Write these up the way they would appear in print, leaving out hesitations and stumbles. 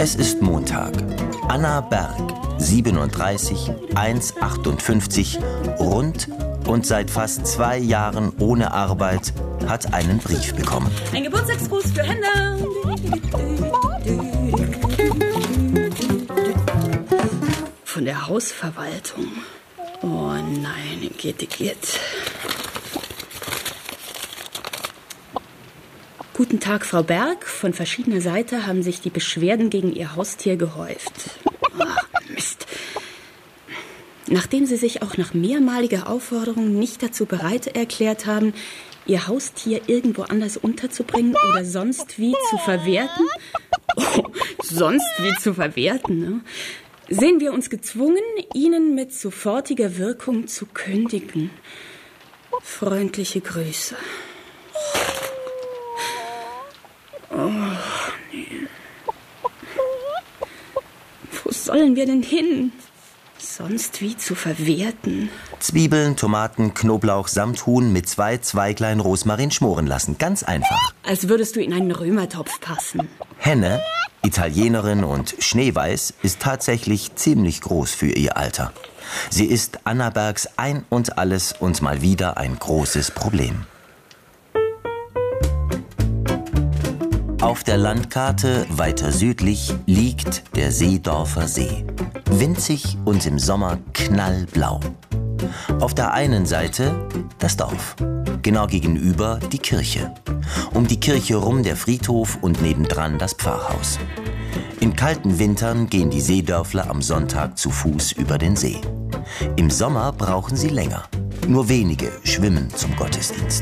Es ist Montag. Anna Berg, 37, 1,58, rund und seit fast 2 Jahren ohne Arbeit, hat einen Brief bekommen. Ein Geburtstagsgruß für Hände. Von der Hausverwaltung. Oh nein, geht. Guten Tag, Frau Berg. Von verschiedener Seite haben sich die Beschwerden gegen Ihr Haustier gehäuft. Ach, Mist. Nachdem Sie sich auch nach mehrmaliger Aufforderung nicht dazu bereit erklärt haben, Ihr Haustier irgendwo anders unterzubringen oder sonst wie zu verwerten, ne? Sehen wir uns gezwungen, Ihnen mit sofortiger Wirkung zu kündigen. Freundliche Grüße. Oh, nee. Wo sollen wir denn hin? Sonst wie zu verwerten. Zwiebeln, Tomaten, Knoblauch samt Huhn mit 2 Zweiglein Rosmarin schmoren lassen. Ganz einfach. Als würdest du in einen Römertopf passen. Henne, Italienerin und schneeweiß, ist tatsächlich ziemlich groß für ihr Alter. Sie ist Anna Bergs Ein und Alles und mal wieder ein großes Problem. Auf der Landkarte weiter südlich liegt der Seedorfer See. Winzig und im Sommer knallblau. Auf der einen Seite das Dorf, genau gegenüber die Kirche. Um die Kirche rum der Friedhof und nebendran das Pfarrhaus. In kalten Wintern gehen die Seedörfler am Sonntag zu Fuß über den See. Im Sommer brauchen sie länger. Nur wenige schwimmen zum Gottesdienst.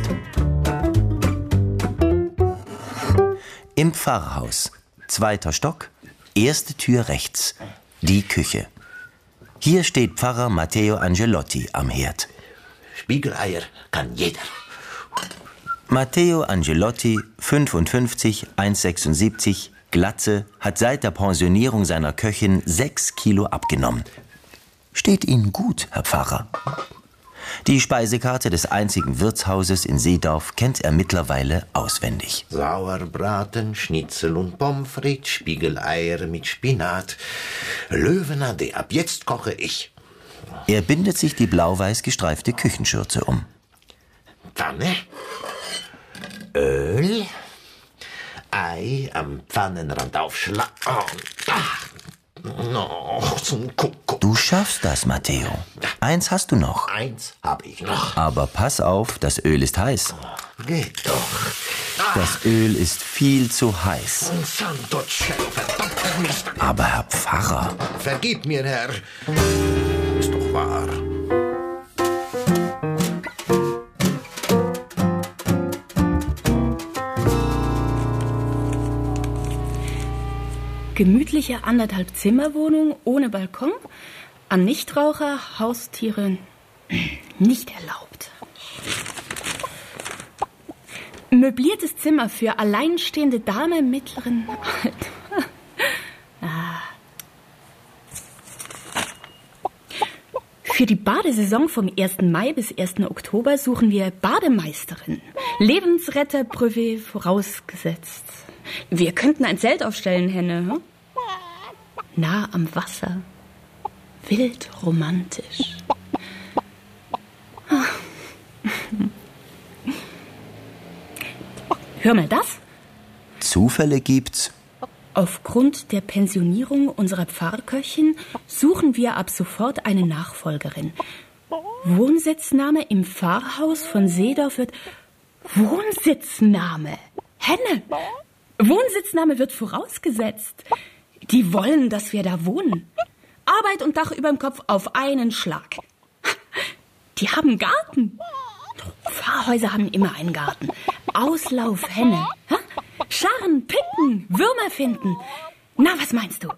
Im Pfarrhaus, 2. Stock, 1. Tür rechts, die Küche. Hier steht Pfarrer Matteo Angelotti am Herd. Spiegeleier kann jeder. Matteo Angelotti, 55, 1,76, Glatze, hat seit der Pensionierung seiner Köchin 6 Kilo abgenommen. Steht Ihnen gut, Herr Pfarrer? Die Speisekarte des einzigen Wirtshauses in Seedorf kennt er mittlerweile auswendig. Sauerbraten, Schnitzel und Pommes frites, Spiegeleier mit Spinat. Löwenade, ab jetzt koche ich. Er bindet sich die blau-weiß gestreifte Küchenschürze um. Pfanne, Öl, Ei am Pfannenrand aufschlagen. Noch zum Kuckuck. Du schaffst das, Matteo. 1 hast du noch. 1 habe ich noch. Aber pass auf, das Öl ist heiß. Geht doch. Das Öl ist viel zu heiß. Santo Cielo, verdammter Mist. Aber Herr Pfarrer... Vergib mir, Herr. Ist doch wahr. Gemütliche 1,5 Zimmerwohnung ohne Balkon. An Nichtraucher, Haustiere nicht erlaubt. Möbliertes Zimmer für alleinstehende Dame mittleren Alters. Für die Badesaison vom 1. Mai bis 1. Oktober suchen wir Bademeisterin. Lebensretter-Brevet vorausgesetzt. Wir könnten ein Zelt aufstellen, Henne. Hm? Nah am Wasser. Wild romantisch. Hör mal das. Zufälle gibt's. Aufgrund der Pensionierung unserer Pfarrköchin suchen wir ab sofort eine Nachfolgerin. Wohnsitzname im Pfarrhaus von Seedorf wird... Wohnsitzname? Henne! Wohnsitzname wird vorausgesetzt. Die wollen, dass wir da wohnen. Arbeit und Dach überm Kopf auf einen Schlag. Die haben Garten. Pfarrhäuser haben immer einen Garten. Auslauf, Henne. Scharren, picken, Würmer finden. Na, was meinst du?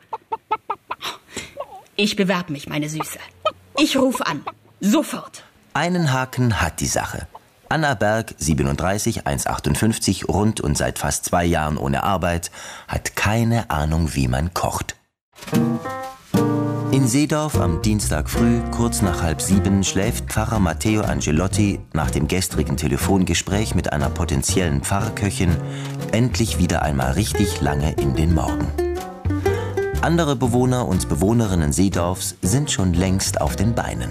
Ich bewerbe mich, meine Süße. Ich rufe an. Sofort. Einen Haken hat die Sache. Anna Berg, 37, 1,58, rund und seit fast 2 Jahren ohne Arbeit, hat keine Ahnung, wie man kocht. In Seedorf am Dienstag früh, kurz nach 6:30, schläft Pfarrer Matteo Angelotti nach dem gestrigen Telefongespräch mit einer potenziellen Pfarrköchin endlich wieder einmal richtig lange in den Morgen. Andere Bewohner und Bewohnerinnen Seedorfs sind schon längst auf den Beinen.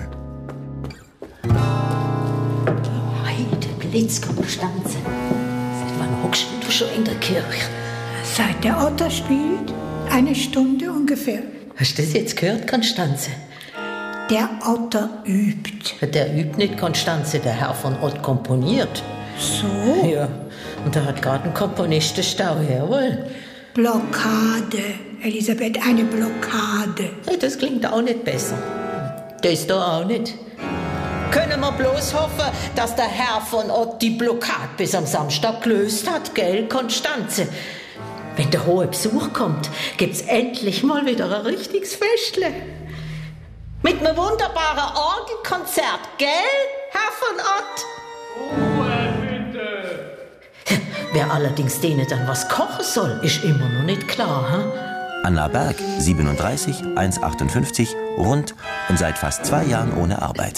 Heide Blitz, Konstanze. Seit wann hockst du schon in der Kirche? Seit der Otter spielt, 1 Stunde ungefähr. Hast du das jetzt gehört, Konstanze? Der Otter übt. Der übt nicht, Konstanze. Der Herr von Ott komponiert. So? Ja, und da hat gerade ein Komponist den Stau, jawohl. Blockade, Elisabeth, eine Blockade. Hey, das klingt auch nicht besser. Das da auch nicht. Können wir bloß hoffen, dass der Herr von Ott die Blockade bis am Samstag gelöst hat, gell, Konstanze? Wenn der hohe Besuch kommt, gibt's endlich mal wieder ein richtiges Festle. Mit einem wunderbaren Orgelkonzert, gell, Herr von Ott? Ruhe, bitte! Wer allerdings denen dann was kochen soll, ist immer noch nicht klar, hm? Anna Berg, 37, 1,58, rund und seit fast 2 Jahren ohne Arbeit.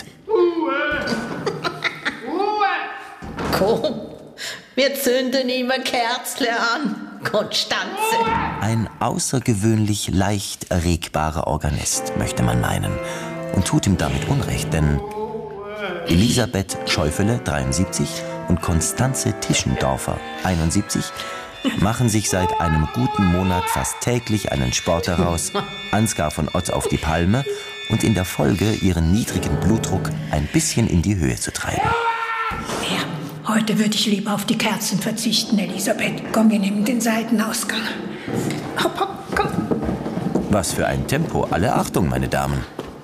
Komm, wir zünden ihm ein Kerzle an, Konstanze. Ein außergewöhnlich leicht erregbarer Organist, möchte man meinen. Und tut ihm damit Unrecht, denn Elisabeth Schäufele, 73, und Konstanze Tischendorfer, 71, machen sich seit einem guten Monat fast täglich einen Sport heraus, Ansgar von Ott auf die Palme und in der Folge ihren niedrigen Blutdruck ein bisschen in die Höhe zu treiben. Ja, heute würde ich lieber auf die Kerzen verzichten, Elisabeth. Komm, wir nehmen den Seitenausgang. Hopp, hopp, komm. Was für ein Tempo, alle Achtung, meine Damen.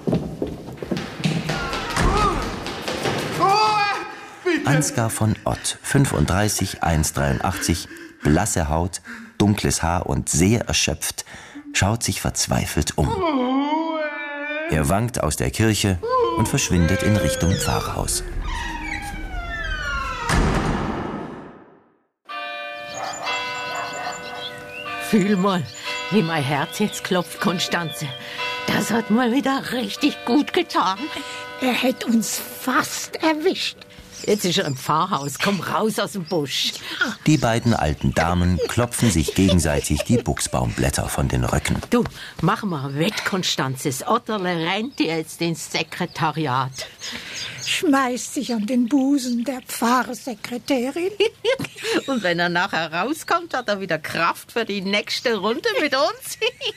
Ansgar von Ott, 35, 1,83, blasse Haut, dunkles Haar und sehr erschöpft, schaut sich verzweifelt um. Er wankt aus der Kirche und verschwindet in Richtung Pfarrhaus. Fühl mal, wie mein Herz jetzt klopft, Konstanze. Das hat mal wieder richtig gut getan. Er hätte uns fast erwischt. Jetzt ist er im Pfarrhaus. Komm raus aus dem Busch. Die beiden alten Damen klopfen sich gegenseitig die Buchsbaumblätter von den Röcken. Du, mach mal wett, Konstanze. Das Otterle rennt jetzt ins Sekretariat. Schmeißt sich an den Busen der Pfarrsekretärin. Und wenn er nachher rauskommt, hat er wieder Kraft für die nächste Runde mit uns.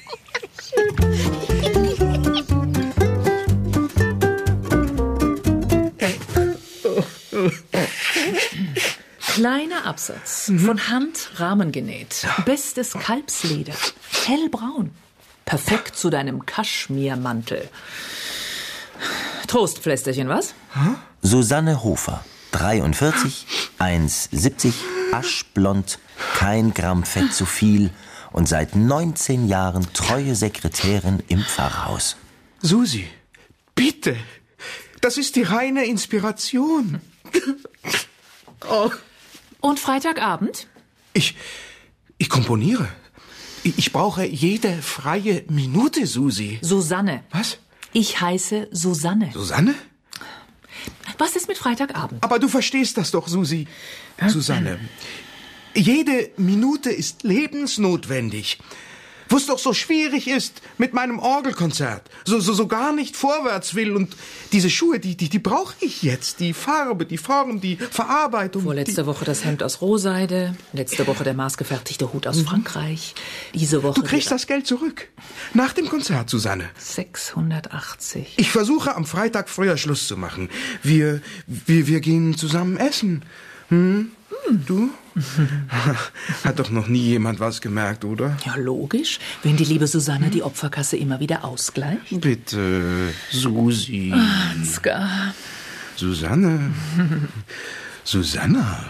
Kleiner Absatz, von Hand Rahmen genäht, bestes Kalbsleder, hellbraun, perfekt zu deinem Kaschmirmantel. Trostpflästerchen, was? Susanne Hofer, 43, 1,70, aschblond, kein Gramm Fett zu viel und seit 19 Jahren treue Sekretärin im Pfarrhaus. Susi, bitte, das ist die reine Inspiration. Oh. Und Freitagabend? Ich komponiere. Ich brauche jede freie Minute, Susi. Susanne. Was? Ich heiße Susanne. Susanne? Was ist mit Freitagabend? Aber du verstehst das doch, Susi. Susanne, jede Minute ist lebensnotwendig. Wo es doch so schwierig ist mit meinem Orgelkonzert. So gar nicht vorwärts will. Und diese Schuhe, die brauche ich jetzt. Die Farbe, die Form, die Verarbeitung. Vorletzte Woche das Hemd aus Rohseide. Letzte Woche der maßgefertigte Hut aus Frankreich. Diese Woche... Du kriegst das Geld zurück. Nach dem Konzert, Susanne. 680. Ich versuche am Freitag früher Schluss zu machen. Wir gehen zusammen essen. Du? Hat doch noch nie jemand was gemerkt, oder? Ja, logisch. Wenn die liebe Susanne die Opferkasse immer wieder ausgleicht. Bitte, Susi. Ansgar. Susanne. Susanna.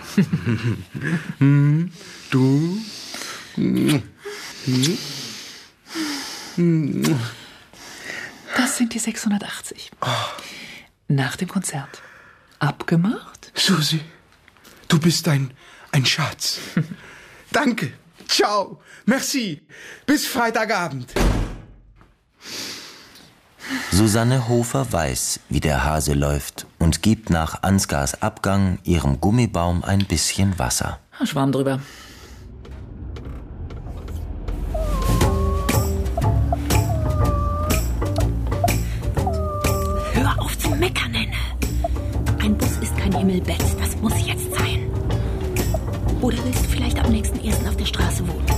Du. Das sind die 680. Nach dem Konzert. Abgemacht? Susi, du bist ein Schatz. Danke. Ciao. Merci. Bis Freitagabend. Susanne Hofer weiß, wie der Hase läuft und gibt nach Ansgars Abgang ihrem Gummibaum ein bisschen Wasser. Schwamm drüber. meckern, Henne. Ein Bus ist kein Himmelbett, das muss jetzt sein. Oder willst du vielleicht am nächsten 1. auf der Straße wohnen?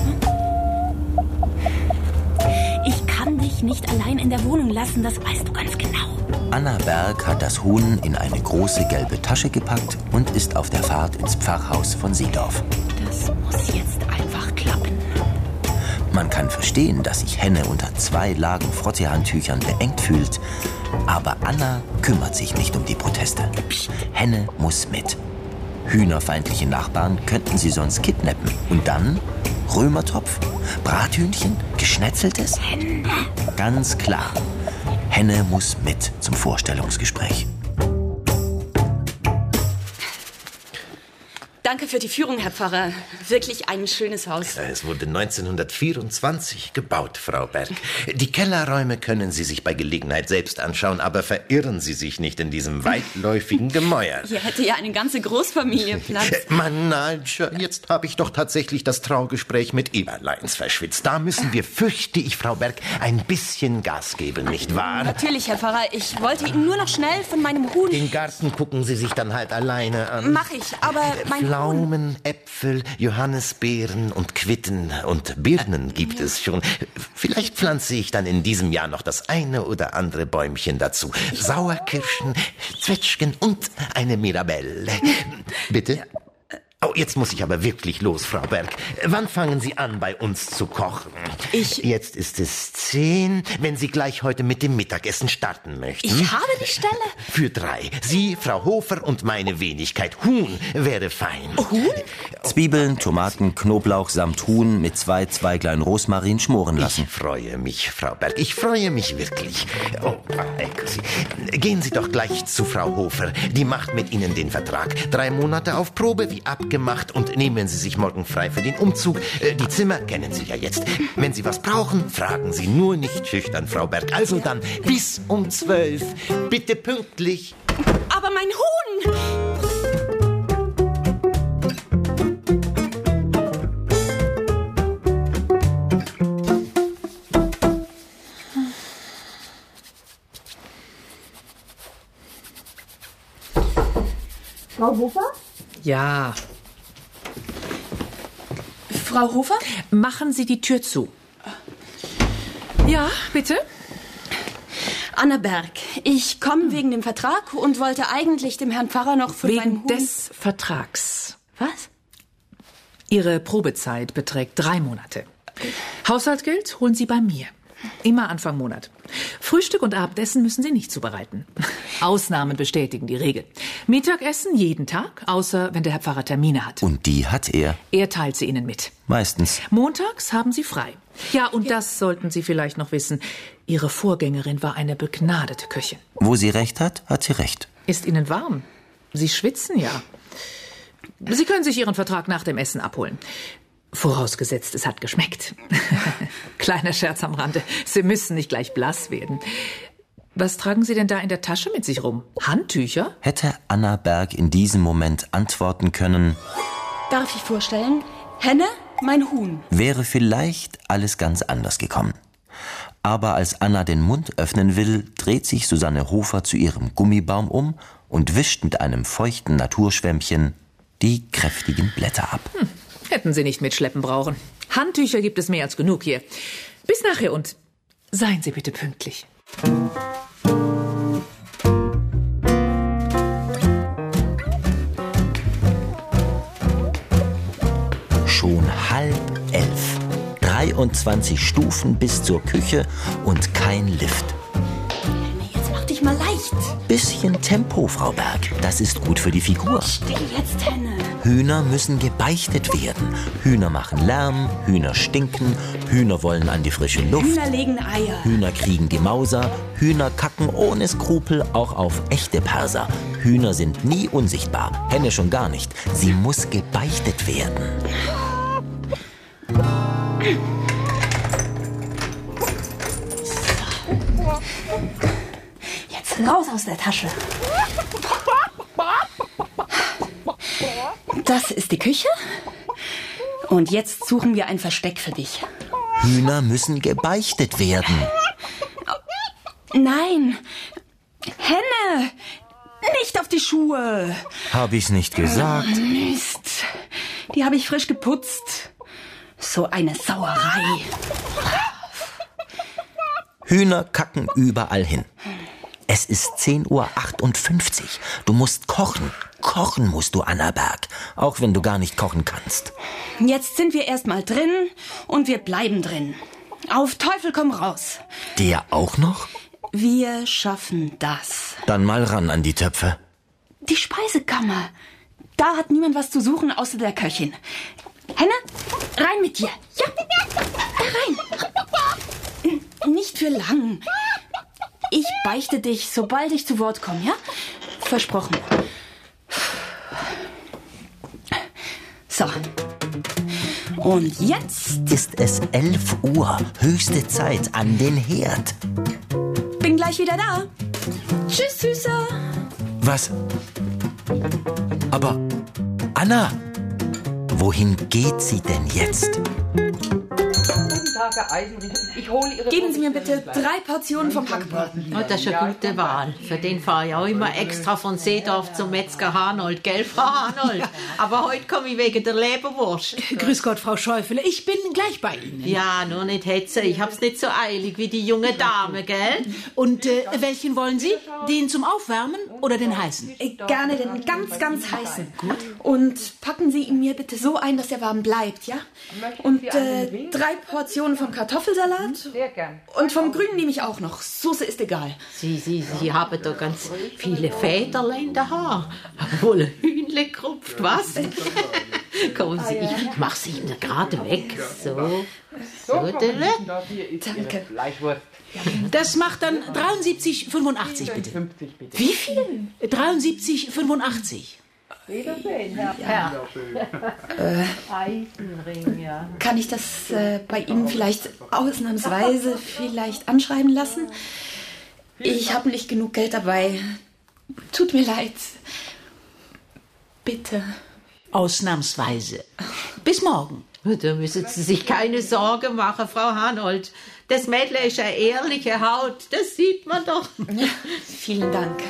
Ich kann dich nicht allein in der Wohnung lassen, das weißt du ganz genau. Anna Berg hat das Huhn in eine große gelbe Tasche gepackt und ist auf der Fahrt ins Pfarrhaus von Seedorf. Das muss jetzt einfach klappen. Man kann verstehen, dass sich Henne unter 2 Lagen Frotteehandtüchern beengt fühlt. Aber Anna kümmert sich nicht um die Proteste. Henne muss mit. Hühnerfeindliche Nachbarn könnten sie sonst kidnappen. Und dann Römertopf, Brathühnchen, Geschnetzeltes? Ganz klar. Henne muss mit zum Vorstellungsgespräch. Danke für die Führung, Herr Pfarrer. Wirklich ein schönes Haus. Es wurde 1924 gebaut, Frau Berg. Die Kellerräume können Sie sich bei Gelegenheit selbst anschauen, aber verirren Sie sich nicht in diesem weitläufigen Gemäuer. Hier hätte ja eine ganze Großfamilie Platz. Manager, jetzt habe ich doch tatsächlich das Traugespräch mit Eberleins verschwitzt. Da müssen wir, fürchte ich, Frau Berg, ein bisschen Gas geben, nicht wahr? Natürlich, Herr Pfarrer. Ich wollte Ihnen nur noch schnell von meinem Huhn... Den Garten gucken Sie sich dann halt alleine an. Mach ich, aber mein Huhn... Pflaumen, Äpfel, Johannisbeeren und Quitten und Birnen gibt es schon. Vielleicht pflanze ich dann in diesem Jahr noch das eine oder andere Bäumchen dazu. Sauerkirschen, Zwetschgen und eine Mirabelle. Bitte? Oh, jetzt muss ich aber wirklich los, Frau Berg. Wann fangen Sie an, bei uns zu kochen? Jetzt ist es 10, wenn Sie gleich heute mit dem Mittagessen starten möchten. Ich habe die Stelle. Für 3. Sie, Frau Hofer und meine Wenigkeit. Huhn wäre fein. Huhn? Zwiebeln, Tomaten, Knoblauch samt Huhn mit 2 Zweiglein Rosmarin schmoren lassen. Ich freue mich, Frau Berg. Ich freue mich wirklich. Oh, Eccosi. Gehen Sie doch gleich zu Frau Hofer. Die macht mit Ihnen den Vertrag. 3 Monate auf Probe, wie abgemacht. Und nehmen Sie sich morgen frei für den Umzug. Die Zimmer kennen Sie ja jetzt. Wenn Sie was brauchen, fragen Sie nur nicht schüchtern, Frau Berg. Also dann bis um 12. Bitte pünktlich. Aber mein Huhn! Frau Hofer? Ja. Frau Hofer? Machen Sie die Tür zu. Ja, bitte? Anna Berg, ich komme wegen dem Vertrag und wollte eigentlich dem Herrn Pfarrer noch für meinen Huhn... Wegen des Vertrags. Was? Ihre Probezeit beträgt 3 Monate. Haushaltsgeld holen Sie bei mir. Immer Anfang Monat. Frühstück und Abendessen müssen Sie nicht zubereiten. Ausnahmen bestätigen die Regel. Mittagessen jeden Tag, außer wenn der Herr Pfarrer Termine hat. Und die hat er. Er teilt sie Ihnen mit. Meistens. Montags haben Sie frei. Ja, und das sollten Sie vielleicht noch wissen. Ihre Vorgängerin war eine begnadete Köchin. Wo sie recht hat, hat sie recht. Ist Ihnen warm? Sie schwitzen ja. Sie können sich Ihren Vertrag nach dem Essen abholen. Vorausgesetzt, es hat geschmeckt. Kleiner Scherz am Rande. Sie müssen nicht gleich blass werden. Was tragen Sie denn da in der Tasche mit sich rum? Handtücher? Hätte Anna Berg in diesem Moment antworten können, Darf ich vorstellen? Henne, mein Huhn. wäre vielleicht alles ganz anders gekommen. Aber als Anna den Mund öffnen will, dreht sich Susanne Hofer zu ihrem Gummibaum um und wischt mit einem feuchten Naturschwämmchen die kräftigen Blätter ab. Hätten Sie nicht mitschleppen brauchen. Handtücher gibt es mehr als genug hier. Bis nachher und seien Sie bitte pünktlich. Schon 10:30. 23 Stufen bis zur Küche und kein Lift. Jetzt mach dich mal leicht. Bisschen Tempo, Frau Berg. Das ist gut für die Figur. Still jetzt, Henne. Hühner müssen gebeichtet werden. Hühner machen Lärm, Hühner stinken, Hühner wollen an die frische Luft. Hühner legen Eier. Hühner kriegen die Mauser, Hühner kacken ohne Skrupel auch auf echte Perser. Hühner sind nie unsichtbar, Henne schon gar nicht. Sie muss gebeichtet werden. Jetzt raus aus der Tasche. Das ist die Küche. Und jetzt suchen wir ein Versteck für dich. Hühner müssen gebeichtet werden. Nein, Henne! Nicht auf die Schuhe! Hab ich's nicht gesagt? Mist. Die habe ich frisch geputzt. So eine Sauerei. Hühner kacken überall hin. Es ist 10:58 Uhr. Du musst kochen. Kochen musst du, Anna Berg. Auch wenn du gar nicht kochen kannst. Jetzt sind wir erstmal drin und wir bleiben drin. Auf Teufel komm raus. Der auch noch? Wir schaffen das. Dann mal ran an die Töpfe. Die Speisekammer. Da hat niemand was zu suchen außer der Köchin. Henne, rein mit dir. Ja, rein. Nicht für lang. Ich beichte dich, sobald ich zu Wort komme, ja? Versprochen. So. Und jetzt Ist es 11 Uhr. Höchste Zeit an den Herd. bin gleich wieder da. Tschüss, Süßer. Was? Aber, Anna, wohin geht sie denn jetzt? Ich hole Ihre Geben Sie mir bitte 3 Portionen vom Hackbraten. Oh, das ist eine gute Wahl. Für den fahre ich auch immer extra von Seedorf zum Metzger Hanold, gell, Frau Hanold? Aber heute komme ich wegen der Leberwurst. Grüß Gott, Frau Schäufele. Ich bin gleich bei Ihnen. Ja, nur nicht hetze. Ich hab's nicht so eilig wie die junge Dame, gell? Und welchen wollen Sie? Den zum Aufwärmen oder den heißen? Gerne den ganz, ganz heißen. Gut. Und packen Sie ihn mir bitte so ein, dass er warm bleibt, ja? Und 3 Portionen vom Kartoffelsalat. Sehr gern. Und vom Grünen nehme ich auch noch. Soße ist egal. Sie haben da ganz viele Federle in der Haar. Aber wohl ein Hühnle krupft, was? Kommen Sie, ich mach sie Ihnen gerade weg. So. So, Dille. Danke. Das macht dann 73,85 bitte. Wie viel? 73,85. Eisenring, ja. Kann ich das bei Ihnen vielleicht ausnahmsweise vielleicht anschreiben lassen? Ich habe nicht genug Geld dabei. Tut mir leid. Bitte. Ausnahmsweise. Bis morgen. Da müssen Sie sich keine Sorge machen, Frau Hanold. Das Mädel ist eine ehrliche Haut, das sieht man doch. Vielen Dank.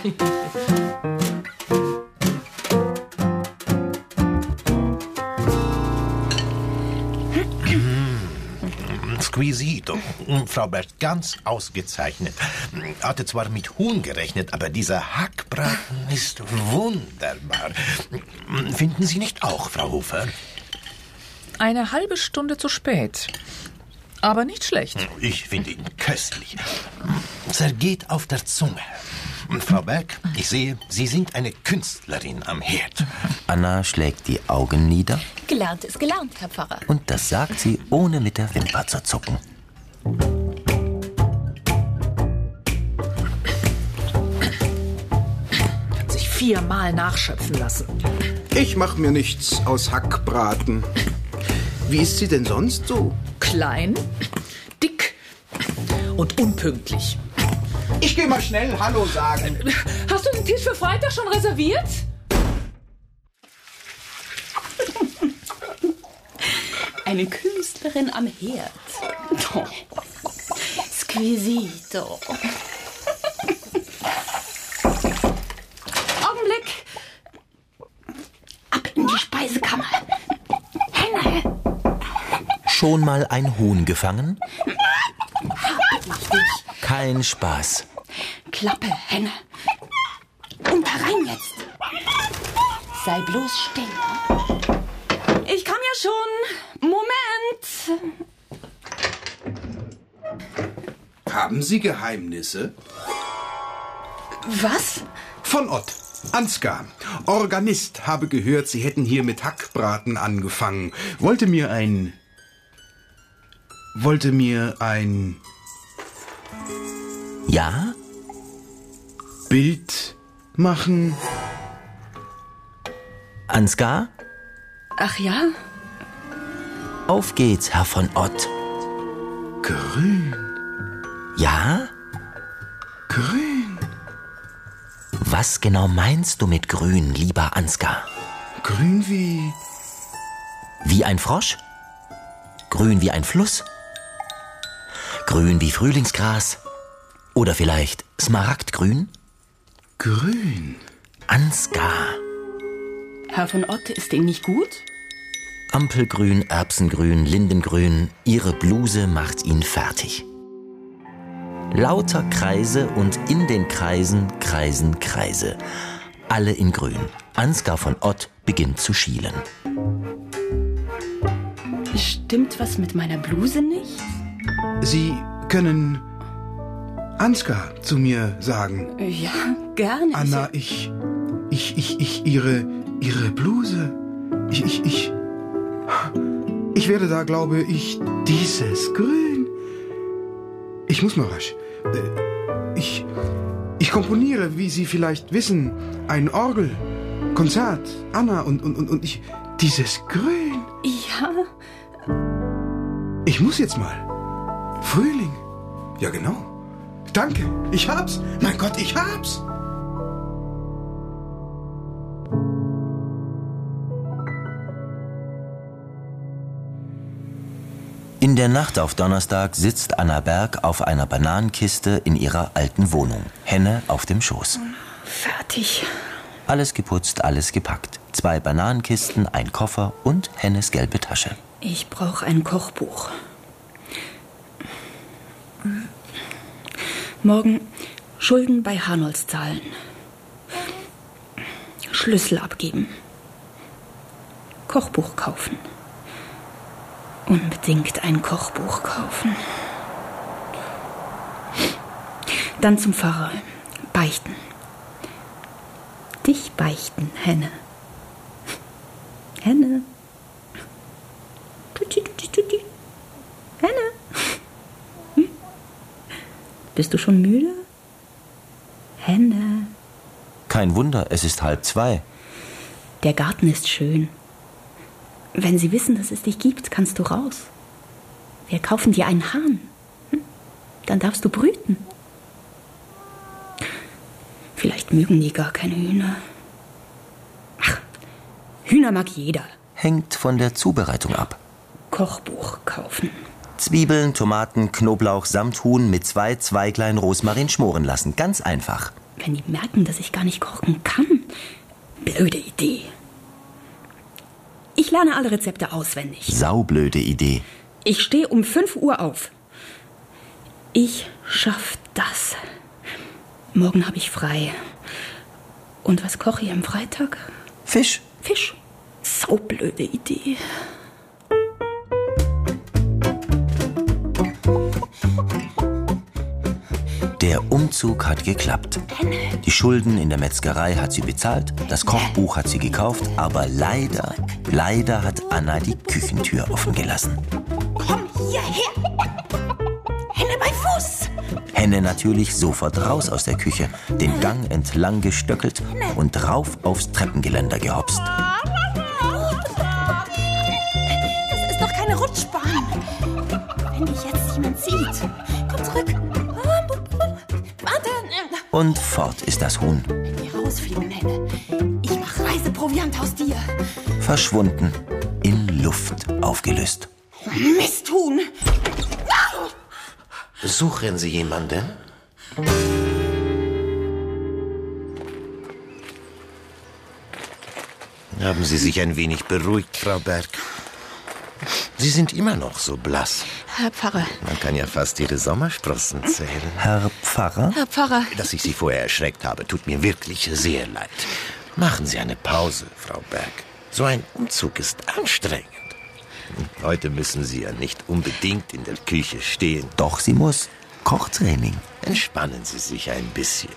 Squisito. Frau Berg, ganz ausgezeichnet. Hatte zwar mit Huhn gerechnet, aber dieser Hackbraten ist wunderbar. Finden Sie nicht auch, Frau Hofer? Eine halbe Stunde zu spät. Aber nicht schlecht. Ich finde ihn köstlich. Zergeht auf der Zunge. Frau Berg, ich sehe, Sie sind eine Künstlerin am Herd. Anna schlägt die Augen nieder. Gelernt ist gelernt, Herr Pfarrer. Und das sagt sie, ohne mit der Wimper zu zucken. Hat sich 4-mal nachschöpfen lassen. Ich mache mir nichts aus Hackbraten. Wie ist sie denn sonst so? Klein, dick und unpünktlich. Ich gehe mal schnell Hallo sagen. Hast du den Tisch für Freitag schon reserviert? Eine Künstlerin am Herd. Oh. Squisito. Augenblick. Ab in die Speisekammer. Henne. Schon mal ein Huhn gefangen? Kein Spaß. Klappe, Henne. Und da rein jetzt. Sei bloß still. Ich komm ja schon. Moment. Haben Sie Geheimnisse? Was? Von Ott. Ansgar, Organist, habe gehört, Sie hätten hier mit Hackbraten angefangen. Wollte mir ein Ja? Bild machen. Ansgar? Ach ja? Auf geht's, Herr von Ott. Grün, Ja? grün, Was genau meinst du mit grün, lieber Ansgar? grün wie... Wie ein Frosch? Grün wie ein Fluss? Grün wie Frühlingsgras? Oder vielleicht Smaragdgrün? grün. Ansgar. Herr von Ott, ist Ihnen nicht gut? Ampelgrün, Erbsengrün, Lindengrün, ihre Bluse macht ihn fertig. Lauter Kreise und in den Kreisen kreisen Kreise. Alle in grün. Ansgar von Ott beginnt zu schielen. Stimmt was mit meiner Bluse nicht? Sie können Ansgar zu mir sagen. Ja, gerne. Anna, ihre Bluse. Ich werde da, glaube ich, dieses Grün. Ich muss mal rasch. Ich komponiere, wie Sie vielleicht wissen, ein Orgelkonzert. Anna und ich. Dieses Grün. Ja. Ich muss jetzt mal. Frühling. Ja, genau. Danke. Ich hab's. Mein Gott, ich hab's. In der Nacht auf Donnerstag sitzt Anna Berg auf einer Bananenkiste in ihrer alten Wohnung. Henne auf dem Schoß. Fertig. Alles geputzt, alles gepackt. 2 Bananenkisten, ein Koffer und Hennes gelbe Tasche. Ich brauche ein Kochbuch. Morgen Schulden bei Harnolds zahlen. Schlüssel abgeben. Kochbuch kaufen. Unbedingt ein Kochbuch kaufen. Dann zum Pfarrer. Beichten. Dich beichten, Henne. Henne. Tutti, tutti, tutti. Henne. Bist du schon müde? Henne. Kein Wunder, es ist 1:30. Der Garten ist schön. Wenn sie wissen, dass es dich gibt, kannst du raus. Wir kaufen dir einen Hahn. Dann darfst du brüten. Vielleicht mögen die gar keine Hühner. Ach, Hühner mag jeder. Hängt von der Zubereitung ab. Kochbuch kaufen. Zwiebeln, Tomaten, Knoblauch samt Huhn mit 2 Zweiglein Rosmarin schmoren lassen. Ganz einfach. Wenn die merken, dass ich gar nicht kochen kann. Blöde Idee. Ich lerne alle Rezepte auswendig. Saublöde Idee. Ich stehe um 5 Uhr auf. Ich schaff das. Morgen habe ich frei. Und was koche ich am Freitag? Fisch. Fisch. Saublöde Idee. Der Umzug hat geklappt. Die Schulden in der Metzgerei hat sie bezahlt, das Kochbuch hat sie gekauft, aber leider hat Anna die Küchentür offen gelassen. Komm hierher! Henne bei Fuß! Henne natürlich sofort raus aus der Küche, den Gang entlang gestöckelt und rauf aufs Treppengeländer gehopst. Das ist doch keine Rutschbahn. Wenn dich jetzt jemand sieht. Komm zurück. Warte. Und fort ist das Huhn. Wenn wir rausfliegen, Henne. Ich mach Reiseproviant aus dir. Verschwunden, in Luft aufgelöst. Misthuhn! Suchen Sie jemanden? Haben Sie sich ein wenig beruhigt, Frau Berg? Sie sind immer noch so blass. Herr Pfarrer. Man kann ja fast Ihre Sommersprossen zählen. Herr Pfarrer? Herr Pfarrer. Dass ich Sie vorher erschreckt habe, tut mir wirklich sehr leid. Machen Sie eine Pause, Frau Berg. So ein Umzug ist anstrengend. Heute müssen Sie ja nicht unbedingt in der Küche stehen. Doch, sie muss. Kochtraining. Entspannen Sie sich ein bisschen.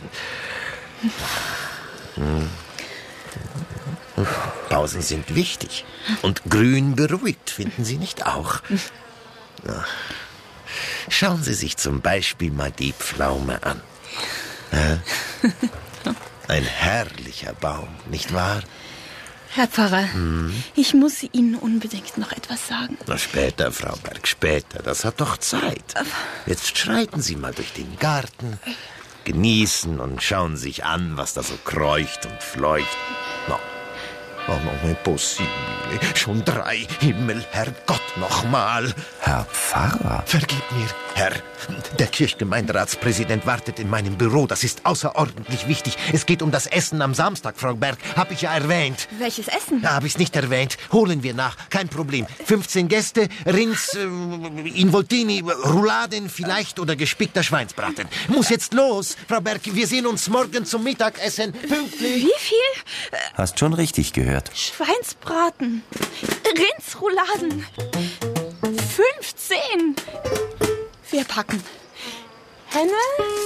Pausen sind wichtig. Und grün beruhigt, finden Sie nicht auch? Schauen Sie sich zum Beispiel mal die Pflaume an. Ein herrlicher Baum, nicht wahr? Herr Pfarrer, ich muss Ihnen unbedingt noch etwas sagen. Na, später, Frau Berg, später. Das hat doch Zeit. Jetzt schreiten Sie mal durch den Garten, genießen und schauen sich an, was da so kreucht und fleucht. No. Oh, non è possibile. Schon 3. Himmel, Herrgott, nochmal. Herr Pfarrer? Vergib mir, Herr. Der Kirchgemeindratspräsident wartet in meinem Büro. Das ist außerordentlich wichtig. Es geht um das Essen am Samstag, Frau Berg. Hab ich ja erwähnt. Welches Essen? Hab ich's nicht erwähnt. Holen wir nach. Kein Problem. 15 Gäste, Rinds, Involtini, Rouladen vielleicht oder gespickter Schweinsbraten. Muss jetzt los, Frau Berg. Wir sehen uns morgen zum Mittagessen. Pünktlich. Wie viel? Hast schon richtig gehört. Schweinsbraten. Rindsrouladen. 15. Wir packen. Henne?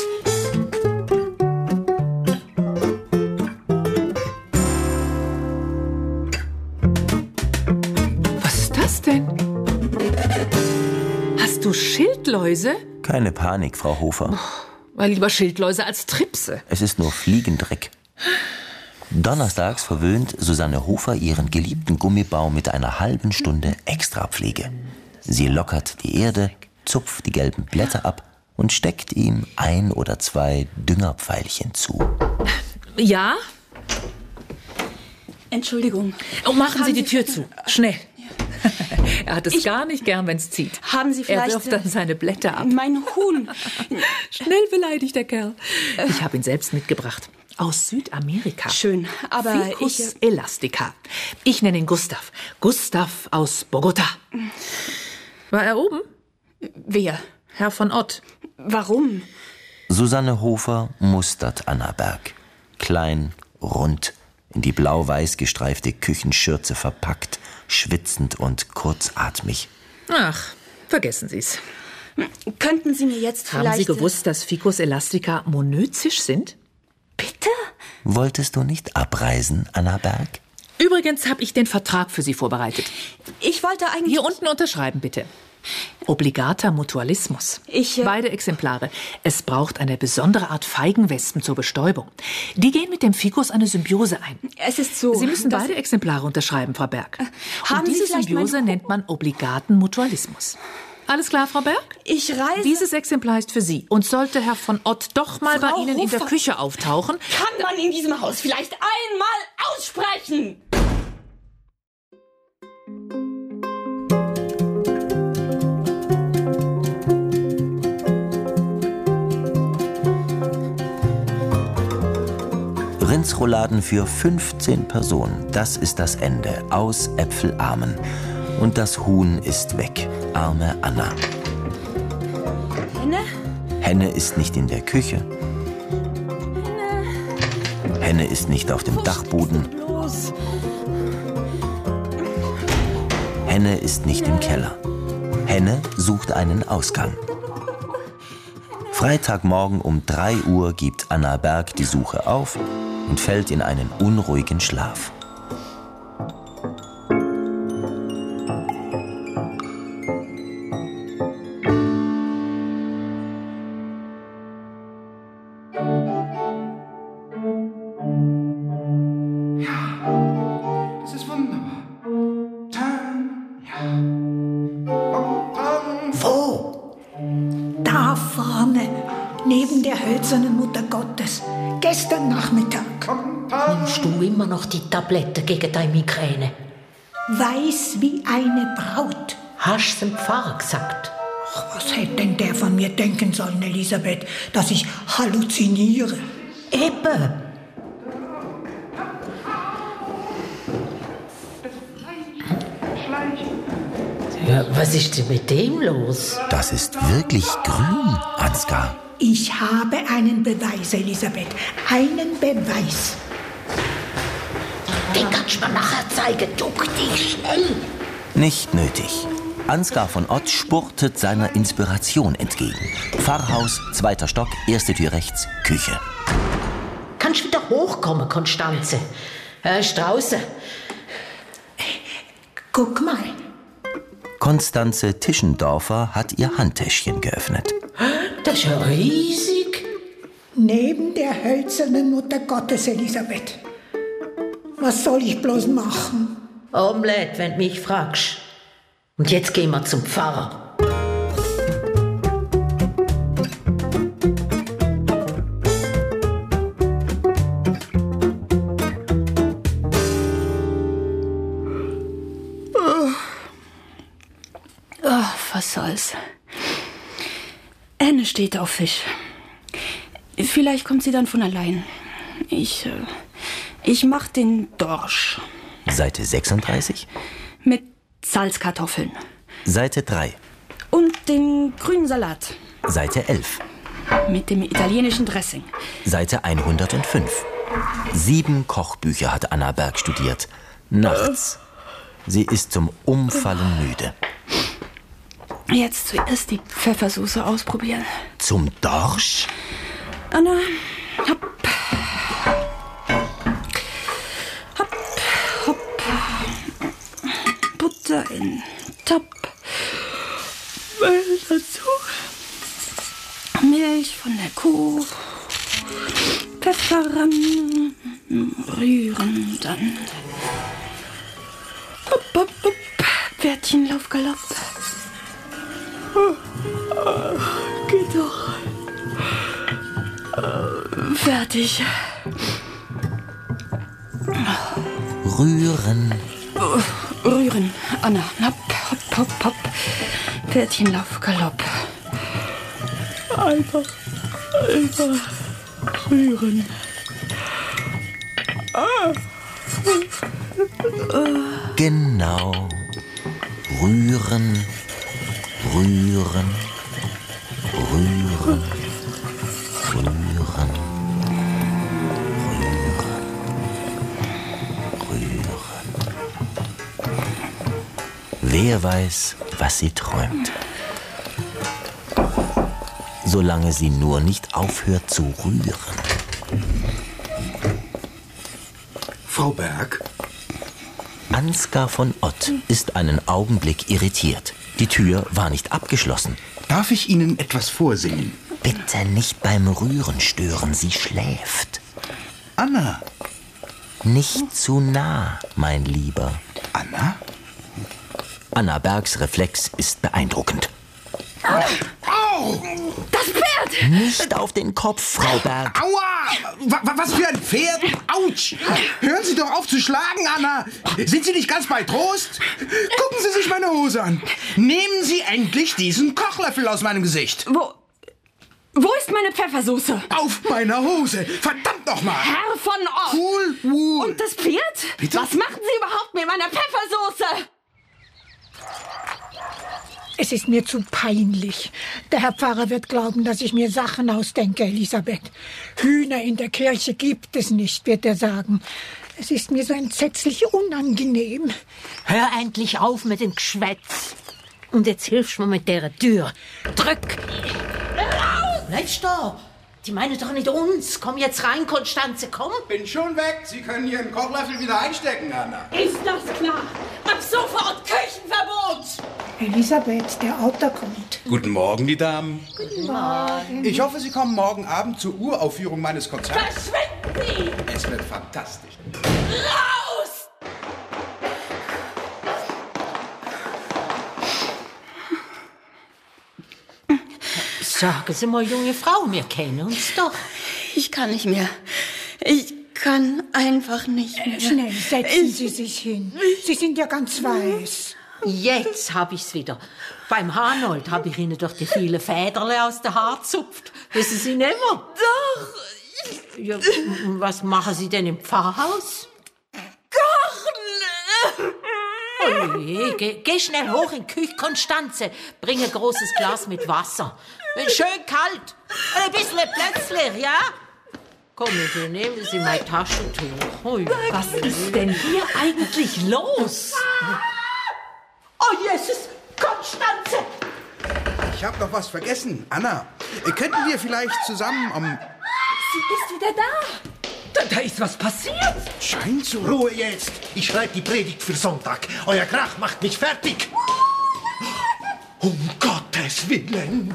Was ist das denn? Hast du Schildläuse? Keine Panik, Frau Hofer. Weil lieber Schildläuse als Tripse. Es ist nur Fliegendreck. Donnerstags verwöhnt Susanne Hofer ihren geliebten Gummibaum mit einer halben Stunde Extrapflege. Sie lockert die Erde, zupft die gelben Blätter ab und steckt ihm 1 oder 2 Düngerpfeilchen zu. Ja? Entschuldigung. Oh, machen Sie die Tür zu. Schnell. Er hat es gar nicht gern, wenn es zieht. Haben Sie vielleicht... Er wirft dann seine Blätter ab. Mein Huhn. Schnell beleidigt der Kerl. Ich habe ihn selbst mitgebracht. Aus Südamerika. Schön, aber Ficus elastica. Ich nenne ihn Gustav. Gustav aus Bogota. War er oben? Wer? Herr von Ott. Warum? Susanne Hofer mustert Anna Berg. Klein, rund, in die blau-weiß gestreifte Küchenschürze verpackt, schwitzend und kurzatmig. Ach, vergessen Sie's. Könnten Sie mir jetzt vielleicht... Haben Sie gewusst, dass Ficus elastica monözisch sind? Bitte? Wolltest du nicht abreisen, Anna Berg? Übrigens habe ich den Vertrag für Sie vorbereitet. Ich wollte eigentlich... Hier unten unterschreiben, bitte. Obligater Mutualismus. Beide Exemplare. Es braucht eine besondere Art Feigenwespen zur Bestäubung. Die gehen mit dem Ficus eine Symbiose ein. Es ist so... Sie müssen beide Exemplare unterschreiben, Frau Berg. Haben Und diese Sie vielleicht Symbiose nennt man obligaten Mutualismus. Alles klar, Frau Berg? Ich reise... Dieses Exemplar ist für Sie. Und sollte Herr von Ott doch mal bei Ihnen in der Küche auftauchen... Kann man in diesem Haus vielleicht einmal aussprechen? Rindsrouladen für 15 Personen. Das ist das Ende. Aus Äpfelarmen. Und das Huhn ist weg. Arme Anna. Henne? Henne ist nicht in der Küche. Henne ist nicht auf dem Dachboden. Los. Henne ist nicht im Keller. Henne sucht einen Ausgang. Freitagmorgen um 3 Uhr gibt Anna Berg die Suche auf und fällt in einen unruhigen Schlaf. Das ist wunderbar. Wo? Da vorne, neben der hölzernen Mutter Gottes. Gestern Nachmittag. Nimmst du immer noch die Tablette gegen deine Migräne? Weiß wie eine Braut. Hast du dem Pfarrer gesagt? Ach, was hätte denn der von mir denken sollen, Elisabeth, dass ich halluziniere? Eben. Ja, was ist denn mit dem los? Das ist wirklich grün, Ansgar. Ich habe einen Beweis, Elisabeth. Einen Beweis. Den kannst du mir nachher zeigen. Duck dich schnell. Nicht nötig. Ansgar von Ott spurtet seiner Inspiration entgegen. Pfarrhaus, 2. Stock, 1. Tür rechts, Küche. Kannst du wieder hochkommen, Konstanze? Er ist draußen. Guck mal. Konstanze Tischendorfer hat ihr Handtäschchen geöffnet. Das ist ja riesig. Neben der hölzernen Mutter Gottes, Elisabeth. Was soll ich bloß machen? Omelette, wenn du mich fragst. Und jetzt gehen wir zum Pfarrer. Oh, was soll's. Henne steht auf Fisch. Vielleicht kommt sie dann von allein. Ich mach den Dorsch. Seite 36. Mit Salzkartoffeln. Seite 3. Und den grünen Salat. Seite 11. Mit dem italienischen Dressing. Seite 105. 7 Kochbücher hat Anna Berg studiert. Nachts. Sie ist zum Umfallen müde. Jetzt zuerst die Pfeffersoße ausprobieren. Zum Dorsch? Anna, hopp. Hopp, hopp. Butter in Topf. Öl dazu. Milch von der Kuh. Pfeffer ran. Rühren dann. Hopp, hopp, hopp. Pferdchen, Lauf, Galopp. Geht doch. Fertig. Rühren. Rühren, Anna. Hopp, hopp, hopp, hopp. Pferdchen, Lauf, Galopp. Einfach rühren. Genau. Rühren. Rühren. Rühren. Rühren. Rühren. Wer weiß, was sie träumt. Solange sie nur nicht aufhört zu rühren. Frau Berg? Ansgar von Ott ist einen Augenblick irritiert. Die Tür war nicht abgeschlossen. Darf ich Ihnen etwas vorsingen? Bitte nicht beim Rühren stören, sie schläft. Anna. Nicht zu nah, mein Lieber. Anna? Anna Bergs Reflex ist beeindruckend. Au! Das Pferd! Nicht auf den Kopf, Frau Berg. Aua! Was für ein Pferd! Autsch! Hören Sie doch auf zu schlagen, Anna! Sind Sie nicht ganz bei Trost? Gucken Sie sich meine Hose an. Nehmen Sie endlich diesen Kochlöffel aus meinem Gesicht. Wo ist meine Pfeffersoße? Auf meiner Hose! Verdammt nochmal! Herr von Ott! Cool. Und das Pferd? Bitte? Was machen Sie überhaupt mit meiner Pfeffersoße? Es ist mir zu peinlich. Der Herr Pfarrer wird glauben, dass ich mir Sachen ausdenke, Elisabeth. Hühner in der Kirche gibt es nicht, wird er sagen. Es ist mir so entsetzlich unangenehm. Hör endlich auf mit dem Geschwätz. Und jetzt hilfst du mir mit der Tür. Drück! Bleib da! Die meinen doch nicht uns. Komm jetzt rein, Konstanze, komm. Bin schon weg. Sie können Ihren Kochlöffel wieder einstecken, Anna. Ist das klar? Ab sofort Küchenverbot! Elisabeth, der Autor kommt. Guten Morgen, die Damen. Guten Morgen. Ich hoffe, Sie kommen morgen Abend zur Uraufführung meines Konzerts. Verschwinden Sie! Es wird fantastisch. Raus! Sagen Sie mal, junge Frau, wir kennen uns doch. Ich kann nicht mehr. Ich kann einfach nicht mehr. Schnell, setzen Sie sich hin. Sie sind ja ganz weiß. Jetzt hab ich's wieder. Beim Hanold hab ich Ihnen doch die vielen Federle aus der Haar gezupft. Wissen Sie nicht mehr? Doch! Ja, was machen Sie denn im Pfarrhaus? Kochen! Oh je, geh schnell hoch in die Küche, Konstanze. Bring ein großes Glas mit Wasser. Schön kalt. Und ein bisschen Plätzchen, ja? Kommen Sie, nehmen Sie mein Taschentuch. Ui. Was ist denn hier eigentlich los? Oh, Jesus, Konstanze! Ich habe noch was vergessen. Anna, könnten wir vielleicht zusammen am... Sie ist wieder da. Da ist was passiert. Scheint so. Ruhe jetzt. Ich schreibe die Predigt für Sonntag. Euer Krach macht mich fertig. Um Gottes Willen.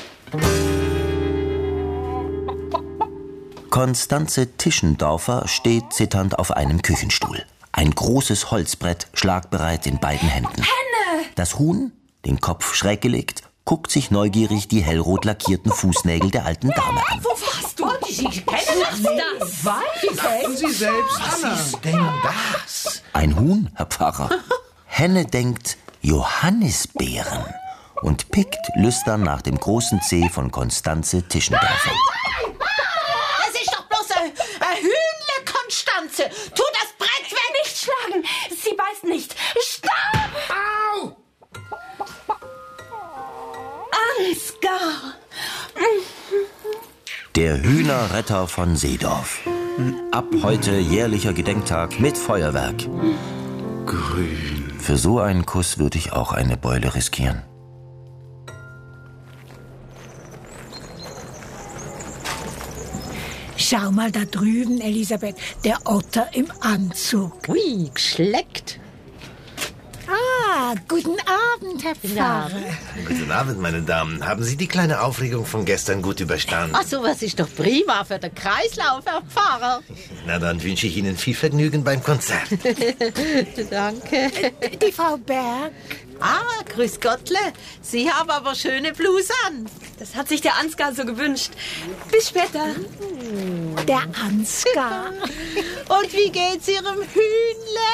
Konstanze Tischendorfer steht zitternd auf einem Küchenstuhl. Ein großes Holzbrett schlagbereit in beiden Händen. Henne! Das Huhn, den Kopf schräg gelegt, guckt sich neugierig die hellrot lackierten Fußnägel der alten Dame an. Wo warst du? Sie kennen das? Sagen Sie selbst, Anna. Was ist denn das? Ein Huhn, Herr Pfarrer. Henne denkt, Johannisbeeren und pickt lüstern nach dem großen Zeh von Constanze Tischendorfer. Das ist doch bloß ein Hühnle, Constanze. Tu das Brett weg. Nicht schlagen. Sie beißt nicht. Stopp! Au! Ansgar. Der Hühnerretter von Seedorf. Ab heute jährlicher Gedenktag mit Feuerwerk. Grün. Für so einen Kuss würde ich auch eine Beule riskieren. Schau mal da drüben, Elisabeth, der Otter im Anzug. Ui, geschleckt. Ah, guten Abend, Herr Pfarrer. Guten Abend, meine Damen. Haben Sie die kleine Aufregung von gestern gut überstanden? Ach, sowas ist doch prima für den Kreislauf, Herr Pfarrer. Na, dann wünsche ich Ihnen viel Vergnügen beim Konzert. Danke. Die Frau Berg. Ah, grüß Gottle. Sie haben aber schöne Bluse an. Das hat sich der Ansgar so gewünscht. Bis später. Der Ansgar. Und wie geht's Ihrem Hühnle?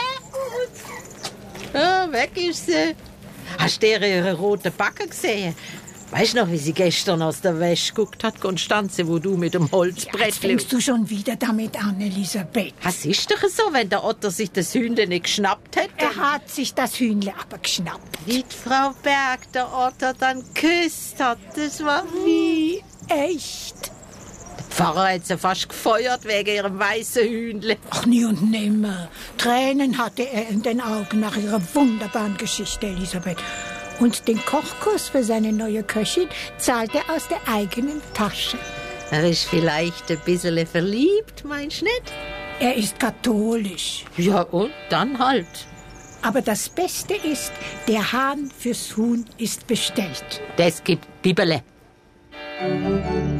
Ja, weg ist sie. Hast du ihre rote Backe gesehen? Weißt du noch, wie sie gestern aus der Wäsche geguckt hat, Constanze, wo du mit dem Holzbrett... Jetzt fängst du schon wieder damit an, Elisabeth. Das ist doch so, wenn der Otter sich das Hühnle nicht geschnappt hätte. Er hat sich das Hühnle aber geschnappt. Wie die Frau Berg der Otter dann geküsst hat, das war wie echt. Der Pfarrer hat sie fast gefeuert wegen ihrem weißen Hühnle. Ach, nie und nimmer. Tränen hatte er in den Augen nach ihrer wunderbaren Geschichte, Elisabeth. Und den Kochkurs für seine neue Köchin zahlt er aus der eigenen Tasche. Er ist vielleicht ein bisschen verliebt, meinst du nicht? Er ist katholisch. Ja, und dann halt. Aber das Beste ist, der Hahn fürs Huhn ist bestellt. Das gibt Bibele.